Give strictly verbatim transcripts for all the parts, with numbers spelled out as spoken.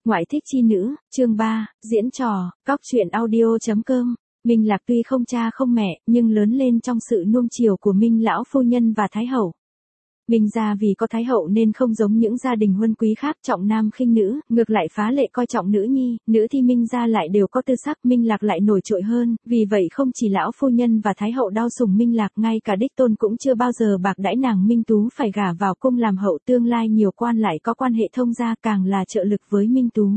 Ngoại thích chi nữ, chương ba, diễn trò, cóc truyện audio chấm com. Minh Lạc tuy không cha không mẹ, nhưng lớn lên trong sự nuông chiều của Minh lão phu nhân và Thái hậu. Minh gia vì có Thái hậu nên không giống những gia đình huân quý khác trọng nam khinh nữ, ngược lại phá lệ coi trọng nữ nhi, nữ thi Minh gia lại đều có tư sắc, Minh Lạc lại nổi trội hơn, vì vậy không chỉ lão phu nhân và Thái hậu đau sủng Minh Lạc, ngay cả đích tôn cũng chưa bao giờ bạc đãi nàng Minh Tú phải gả vào cung làm hậu, tương lai nhiều quan lại có quan hệ thông gia càng là trợ lực với Minh Tú.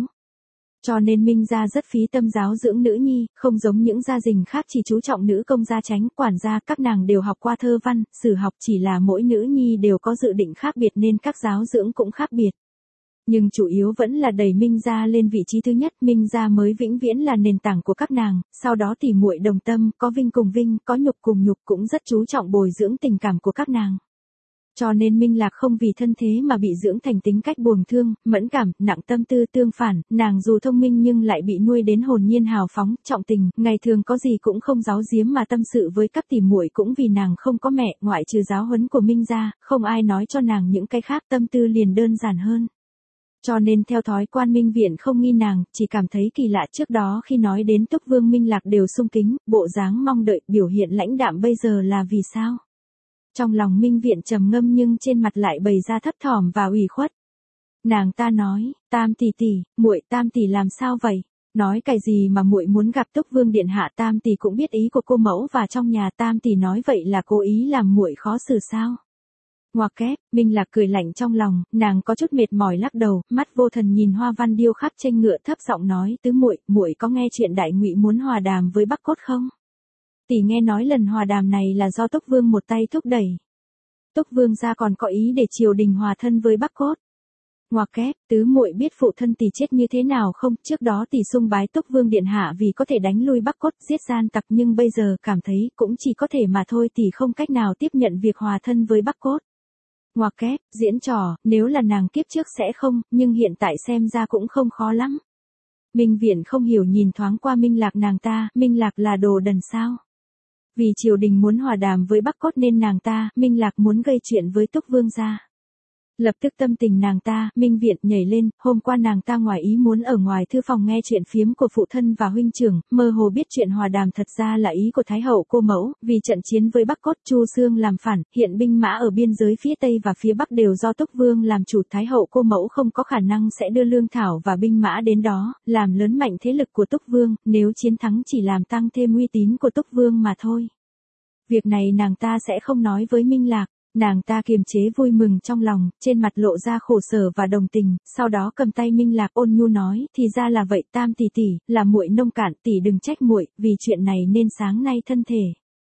Cho nên Minh gia rất phí tâm giáo dưỡng nữ nhi, không giống những gia đình khác chỉ chú trọng nữ công gia chánh, quản gia, các nàng đều học qua thơ văn, sử học, chỉ là mỗi nữ nhi đều có dự định khác biệt nên các giáo dưỡng cũng khác biệt. Nhưng chủ yếu vẫn là đẩy Minh gia lên vị trí thứ nhất, Minh gia mới vĩnh viễn là nền tảng của các nàng, sau đó tỉ muội đồng tâm, có vinh cùng vinh, có nhục cùng nhục, cũng rất chú trọng bồi dưỡng tình cảm của các nàng. Cho nên Minh Lạc không vì thân thế mà bị dưỡng thành tính cách buồn thương, mẫn cảm, nặng tâm tư, tương phản, nàng dù thông minh nhưng lại bị nuôi đến hồn nhiên hào phóng, trọng tình, ngày thường có gì cũng không giấu giếm mà tâm sự với các tỉ muội, cũng vì nàng không có mẹ, ngoại trừ giáo huấn của Minh gia, không ai nói cho nàng những cái khác, tâm tư liền đơn giản hơn. Cho nên theo thói quan Minh viện không nghi nàng, chỉ cảm thấy kỳ lạ. Trước đó khi nói đến Túc Vương Minh Lạc đều sung kính, bộ dáng mong đợi, biểu hiện lãnh đạm, bây giờ là vì sao? Trong lòng Minh viện trầm ngâm nhưng trên mặt lại bày ra thấp thỏm và ủy khuất. Nàng ta nói, Tam tỷ tỷ, muội, Tam tỷ làm sao vậy? Nói cái gì mà muội muốn gặp Túc Vương điện hạ? Tam tỷ cũng biết ý của cô mẫu và trong nhà, Tam tỷ nói vậy là cố ý làm muội khó xử sao? Ngoặc kép, Minh Lạc cười lạnh trong lòng, nàng có chút mệt mỏi lắc đầu, mắt vô thần nhìn hoa văn điêu khắc trên ngựa, thấp giọng nói, tứ muội, muội có nghe chuyện Đại Ngụy muốn hòa đàm với Bắc Cốt không? Tỷ nghe nói lần hòa đàm này là do Túc Vương một tay thúc đẩy. Túc Vương gia còn có ý để triều đình hòa thân với Bắc Cốt. Ngoặc kép, tứ muội biết phụ thân tỷ chết như thế nào không? Trước đó tỷ sung bái Túc Vương điện hạ vì có thể đánh lui Bắc Cốt, giết gian tặc, nhưng bây giờ cảm thấy cũng chỉ có thể mà thôi, tỷ không cách nào tiếp nhận việc hòa thân với Bắc Cốt. Ngoặc kép, diễn trò, nếu là nàng kiếp trước sẽ không, nhưng hiện tại xem ra cũng không khó lắm. Minh viện không hiểu nhìn thoáng qua Minh Lạc, nàng ta, Minh Lạc là đồ đần sao? Vì triều đình muốn hòa đàm với Bắc Cốt nên nàng ta, Minh Lạc muốn gây chuyện với Túc Vương gia. Lập tức tâm tình nàng ta, Minh viện nhảy lên, hôm qua nàng ta ngoài ý muốn ở ngoài thư phòng nghe chuyện phiếm của phụ thân và huynh trưởng, mơ hồ biết chuyện hòa đàm thật ra là ý của Thái hậu cô mẫu, vì trận chiến với Bắc Cốt, Chu Xương làm phản, hiện binh mã ở biên giới phía Tây và phía Bắc đều do Túc Vương làm chủ, Thái hậu cô mẫu không có khả năng sẽ đưa lương thảo và binh mã đến đó, làm lớn mạnh thế lực của Túc Vương, nếu chiến thắng chỉ làm tăng thêm uy tín của Túc Vương mà thôi. Việc này nàng ta sẽ không nói với Minh Lạc. Nàng ta kiềm chế vui mừng trong lòng, trên mặt lộ ra khổ sở và đồng tình, sau đó cầm tay Minh Lạc ôn nhu nói, thì ra là vậy, Tam tỷ tỷ, là muội nông cạn, tỷ đừng trách muội, vì chuyện này nên sáng nay thân thể.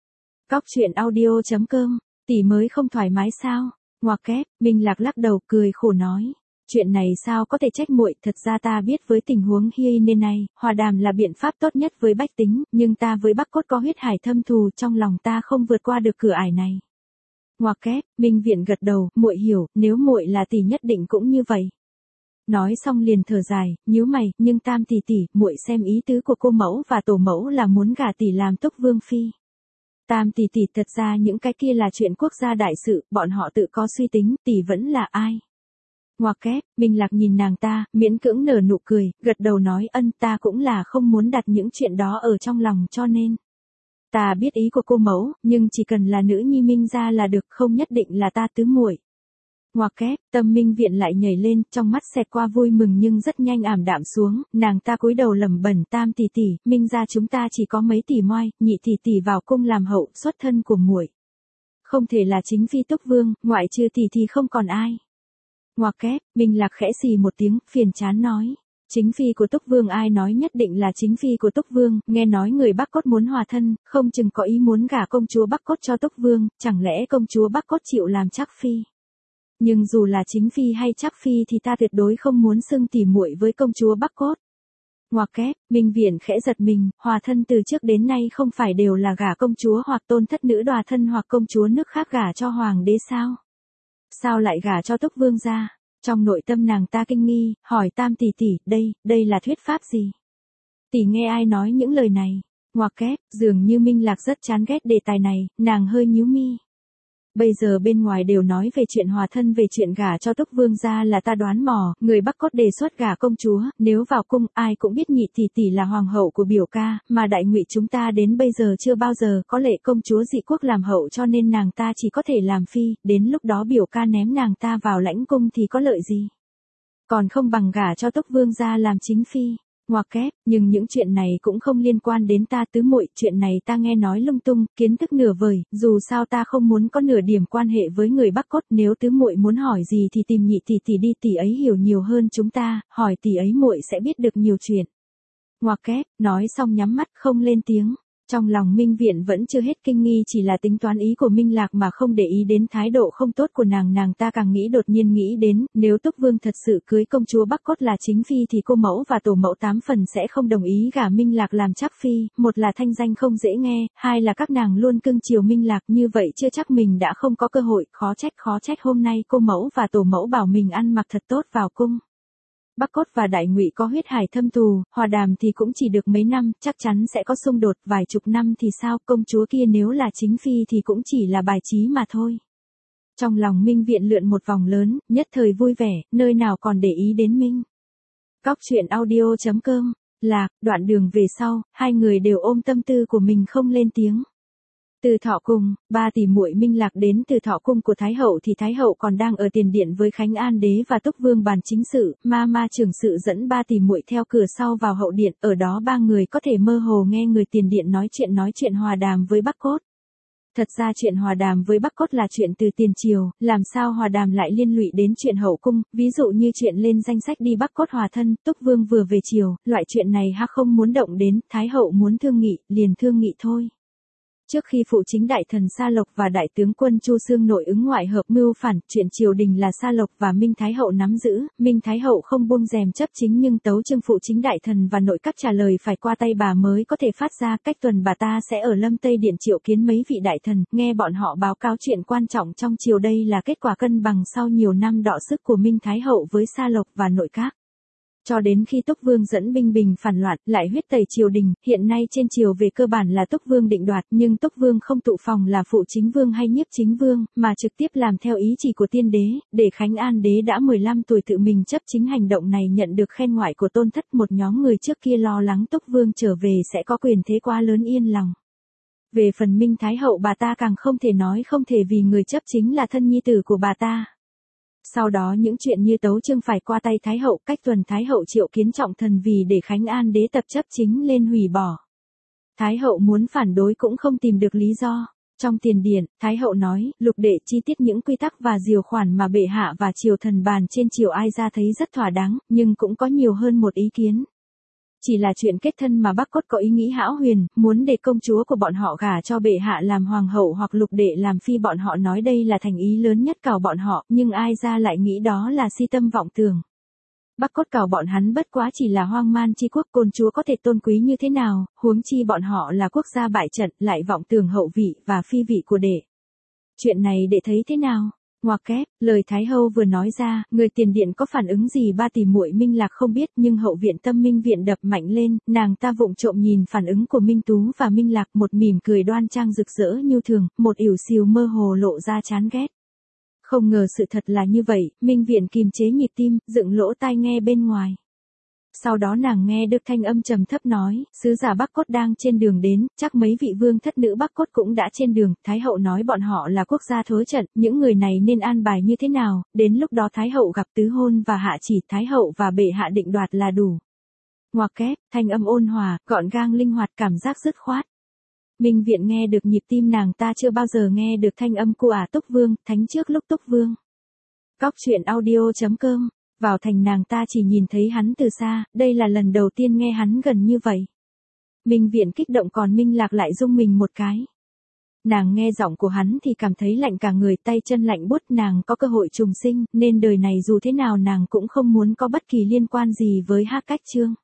Cóc truyện audio chấm com, tỷ mới không thoải mái sao? Ngoặc kép, Minh Lạc lắc đầu cười khổ nói, chuyện này sao có thể trách muội, thật ra ta biết với tình huống hiện nay này, hòa đàm là biện pháp tốt nhất với bách tính, nhưng ta với Bắc Cốt có huyết hải thâm thù, trong lòng ta không vượt qua được cửa ải này. Ngoặc kép, Minh viện gật đầu, muội hiểu, nếu muội là tỷ nhất định cũng như vậy. Nói xong liền thở dài, nhíu mày, nhưng Tam tỷ tỷ, muội xem ý tứ của cô mẫu và tổ mẫu là muốn gả tỷ làm Túc Vương phi. Tam tỷ tỷ, thật ra những cái kia là chuyện quốc gia đại sự, bọn họ tự có suy tính, tỷ vẫn là ai? Ngoặc kép, Minh Lạc nhìn nàng ta, miễn cưỡng nở nụ cười, gật đầu nói, ân, ta cũng là không muốn đặt những chuyện đó ở trong lòng, cho nên. Ta biết ý của cô mẫu, nhưng chỉ cần là nữ nhi Minh gia là được, không nhất định là ta tứ muội. Ngoặc kép, tâm Minh viện lại nhảy lên, trong mắt xẹt qua vui mừng nhưng rất nhanh ảm đạm xuống, nàng ta cúi đầu lẩm bẩm, Tam tỷ tỷ, Minh gia chúng ta chỉ có mấy tỷ moi, nhị tỷ tỷ vào cung làm hậu, xuất thân của muội. Không thể là chính phi Túc Vương, ngoại trừ tỷ thì không còn ai. Ngoặc kép, Minh Lạc khẽ xì một tiếng, phiền chán nói. Chính phi của Túc Vương, ai nói nhất định là chính phi của Túc Vương, nghe nói người Bắc Cốt muốn hòa thân, không chừng có ý muốn gả công chúa Bắc Cốt cho Túc Vương, chẳng lẽ công chúa Bắc Cốt chịu làm trắc phi? Nhưng dù là chính phi hay trắc phi thì ta tuyệt đối không muốn xưng tỉ muội với công chúa Bắc Cốt. Ngoặc kép, Minh viện khẽ giật mình, hòa thân từ trước đến nay không phải đều là gả công chúa hoặc tôn thất nữ đòa thân hoặc công chúa nước khác gả cho hoàng đế sao? Sao lại gả cho Túc Vương gia? Trong nội tâm nàng ta kinh nghi, hỏi Tam tỷ tỷ, đây, đây là thuyết pháp gì? Tỷ nghe ai nói những lời này? Ngoặc kép, dường như Minh Lạc rất chán ghét đề tài này, nàng hơi nhíu mi. Bây giờ bên ngoài đều nói về chuyện hòa thân, về chuyện gả cho Túc Vương gia là ta đoán mò, người Bắc Cốt đề xuất gả công chúa, nếu vào cung, ai cũng biết nhị tỷ tỷ là hoàng hậu của biểu ca, mà Đại Ngụy chúng ta đến bây giờ chưa bao giờ có lệ công chúa dị quốc làm hậu, cho nên nàng ta chỉ có thể làm phi, đến lúc đó biểu ca ném nàng ta vào lãnh cung thì có lợi gì? Còn không bằng gả cho Túc Vương gia làm chính phi. Ngoặc kép, nhưng những chuyện này cũng không liên quan đến ta tứ muội, chuyện này ta nghe nói lung tung, kiến thức nửa vời, dù sao ta không muốn có nửa điểm quan hệ với người Bắc Cốt, nếu tứ muội muốn hỏi gì thì tìm nhị tỷ tỷ đi, tỷ ấy hiểu nhiều hơn chúng ta, hỏi tỷ ấy muội sẽ biết được nhiều chuyện. Ngoặc kép, nói xong nhắm mắt không lên tiếng. Trong lòng Minh Viện vẫn chưa hết kinh nghi, chỉ là tính toán ý của Minh Lạc mà không để ý đến thái độ không tốt của nàng, nàng ta càng nghĩ đột nhiên nghĩ đến, nếu Túc Vương thật sự cưới công chúa Bắc Cốt là chính phi thì cô mẫu và tổ mẫu tám phần sẽ không đồng ý gả Minh Lạc làm chắc phi, một là thanh danh không dễ nghe, hai là các nàng luôn cưng chiều Minh Lạc, như vậy chưa chắc mình đã không có cơ hội, khó trách khó trách hôm nay cô mẫu và tổ mẫu bảo mình ăn mặc thật tốt vào cung. Bắc Cốt và Đại Ngụy có huyết hải thâm thù, hòa đàm thì cũng chỉ được mấy năm, chắc chắn sẽ có xung đột, vài chục năm thì sao, công chúa kia nếu là chính phi thì cũng chỉ là bài trí mà thôi. Trong lòng Minh Viện lượn một vòng lớn, nhất thời vui vẻ, nơi nào còn để ý đến Minh. Cóc truyện audio chấm com, Lạc, đoạn đường về sau, hai người đều ôm tâm tư của mình không lên tiếng. Từ Thọ cung, ba tỷ muội Minh Lạc đến Từ Thọ cung của Thái hậu thì Thái hậu còn đang ở tiền điện với Khánh An đế và Túc Vương bàn chính sự, ma ma trưởng sự dẫn ba tỷ muội theo cửa sau vào hậu điện, ở đó ba người có thể mơ hồ nghe người tiền điện nói chuyện nói chuyện hòa đàm với Bắc Cốt. Thật ra chuyện hòa đàm với Bắc Cốt là chuyện từ tiền triều, làm sao hòa đàm lại liên lụy đến chuyện hậu cung, ví dụ như chuyện lên danh sách đi Bắc Cốt hòa thân, Túc Vương vừa về triều, loại chuyện này ha không muốn động đến, Thái hậu muốn thương nghị, liền thương nghị thôi. Trước khi phụ chính đại thần Sa Lộc và đại tướng quân Chu Xương nội ứng ngoại hợp mưu phản, chuyện triều đình là Sa Lộc và Minh Thái hậu nắm giữ, Minh Thái hậu không buông rèm chấp chính, nhưng tấu chương phụ chính đại thần và nội các trả lời phải qua tay bà mới có thể phát ra. Cách tuần bà ta sẽ ở Lâm Tây Điện triệu kiến mấy vị đại thần, nghe bọn họ báo cáo chuyện quan trọng trong triều, đây là kết quả cân bằng sau nhiều năm đọ sức của Minh Thái hậu với Sa Lộc và nội các. Cho đến khi Túc Vương dẫn binh bình phản loạn, lại huyết tẩy triều đình, hiện nay trên triều về cơ bản là Túc Vương định đoạt, nhưng Túc Vương không tụ phòng là phụ chính vương hay nhiếp chính vương, mà trực tiếp làm theo ý chỉ của tiên đế, để Khánh An đế đã mười lăm tuổi tự mình chấp chính. Hành động này nhận được khen ngoại của Tôn Thất, một nhóm người trước kia lo lắng Túc Vương trở về sẽ có quyền thế quá lớn yên lòng. Về phần Minh Thái hậu, bà ta càng không thể nói không thể, vì người chấp chính là thân nhi tử của bà ta. Sau đó những chuyện như tấu chương phải qua tay Thái hậu, cách tuần Thái hậu triệu kiến trọng thần vì để Khánh An đế tập chấp chính lên hủy bỏ. Thái hậu muốn phản đối cũng không tìm được lý do. Trong tiền điện, Thái hậu nói, lục đệ chi tiết những quy tắc và điều khoản mà bệ hạ và triều thần bàn trên triều ai ra thấy rất thỏa đáng, nhưng cũng có nhiều hơn một ý kiến. Chỉ là chuyện kết thân mà Bắc Cốt có ý nghĩ hão huyền, muốn để công chúa của bọn họ gả cho bệ hạ làm hoàng hậu hoặc lục đệ làm phi, bọn họ nói đây là thành ý lớn nhất cào bọn họ, nhưng ai ra lại nghĩ đó là si tâm vọng tưởng. Bắc Cốt cào bọn hắn bất quá chỉ là hoang man chi quốc, công chúa có thể tôn quý như thế nào, huống chi bọn họ là quốc gia bại trận, lại vọng tưởng hậu vị và phi vị của đệ. Chuyện này đệ thấy thế nào? Ngoặc kép, lời Thái hậu vừa nói ra, người tiền điện có phản ứng gì ba tỷ muội Minh Lạc không biết, nhưng hậu viện Tâm Minh viện đập mạnh lên, nàng ta vụng trộm nhìn phản ứng của Minh Tú và Minh Lạc, một mỉm cười đoan trang rực rỡ như thường, một ỉu xìu mơ hồ lộ ra chán ghét. Không ngờ sự thật là như vậy, Minh viện kìm chế nhịp tim, dựng lỗ tai nghe bên ngoài. Sau đó nàng nghe được thanh âm trầm thấp nói, sứ giả Bắc Cốt đang trên đường đến, chắc mấy vị vương thất nữ Bắc Cốt cũng đã trên đường. Thái hậu nói bọn họ là quốc gia thối trận, những người này nên an bài như thế nào, đến lúc đó Thái hậu gặp tứ hôn và hạ chỉ, Thái hậu và bệ hạ định đoạt là đủ. Ngoặc kép, thanh âm ôn hòa, gọn gàng linh hoạt, cảm giác dứt khoát. Minh viện nghe được nhịp tim, nàng ta chưa bao giờ nghe được thanh âm của ả Túc Vương, thánh trước lúc Túc Vương. Cóc truyện audio chấm com. Vào thành nàng ta chỉ nhìn thấy hắn từ xa, đây là lần đầu tiên nghe hắn gần như vậy. Minh viện kích động, còn Minh Lạc lại rung mình một cái. Nàng nghe giọng của hắn thì cảm thấy lạnh cả người, tay chân lạnh buốt. Nàng có cơ hội trùng sinh, nên đời này dù thế nào nàng cũng không muốn có bất kỳ liên quan gì với Hắc Cách Trương.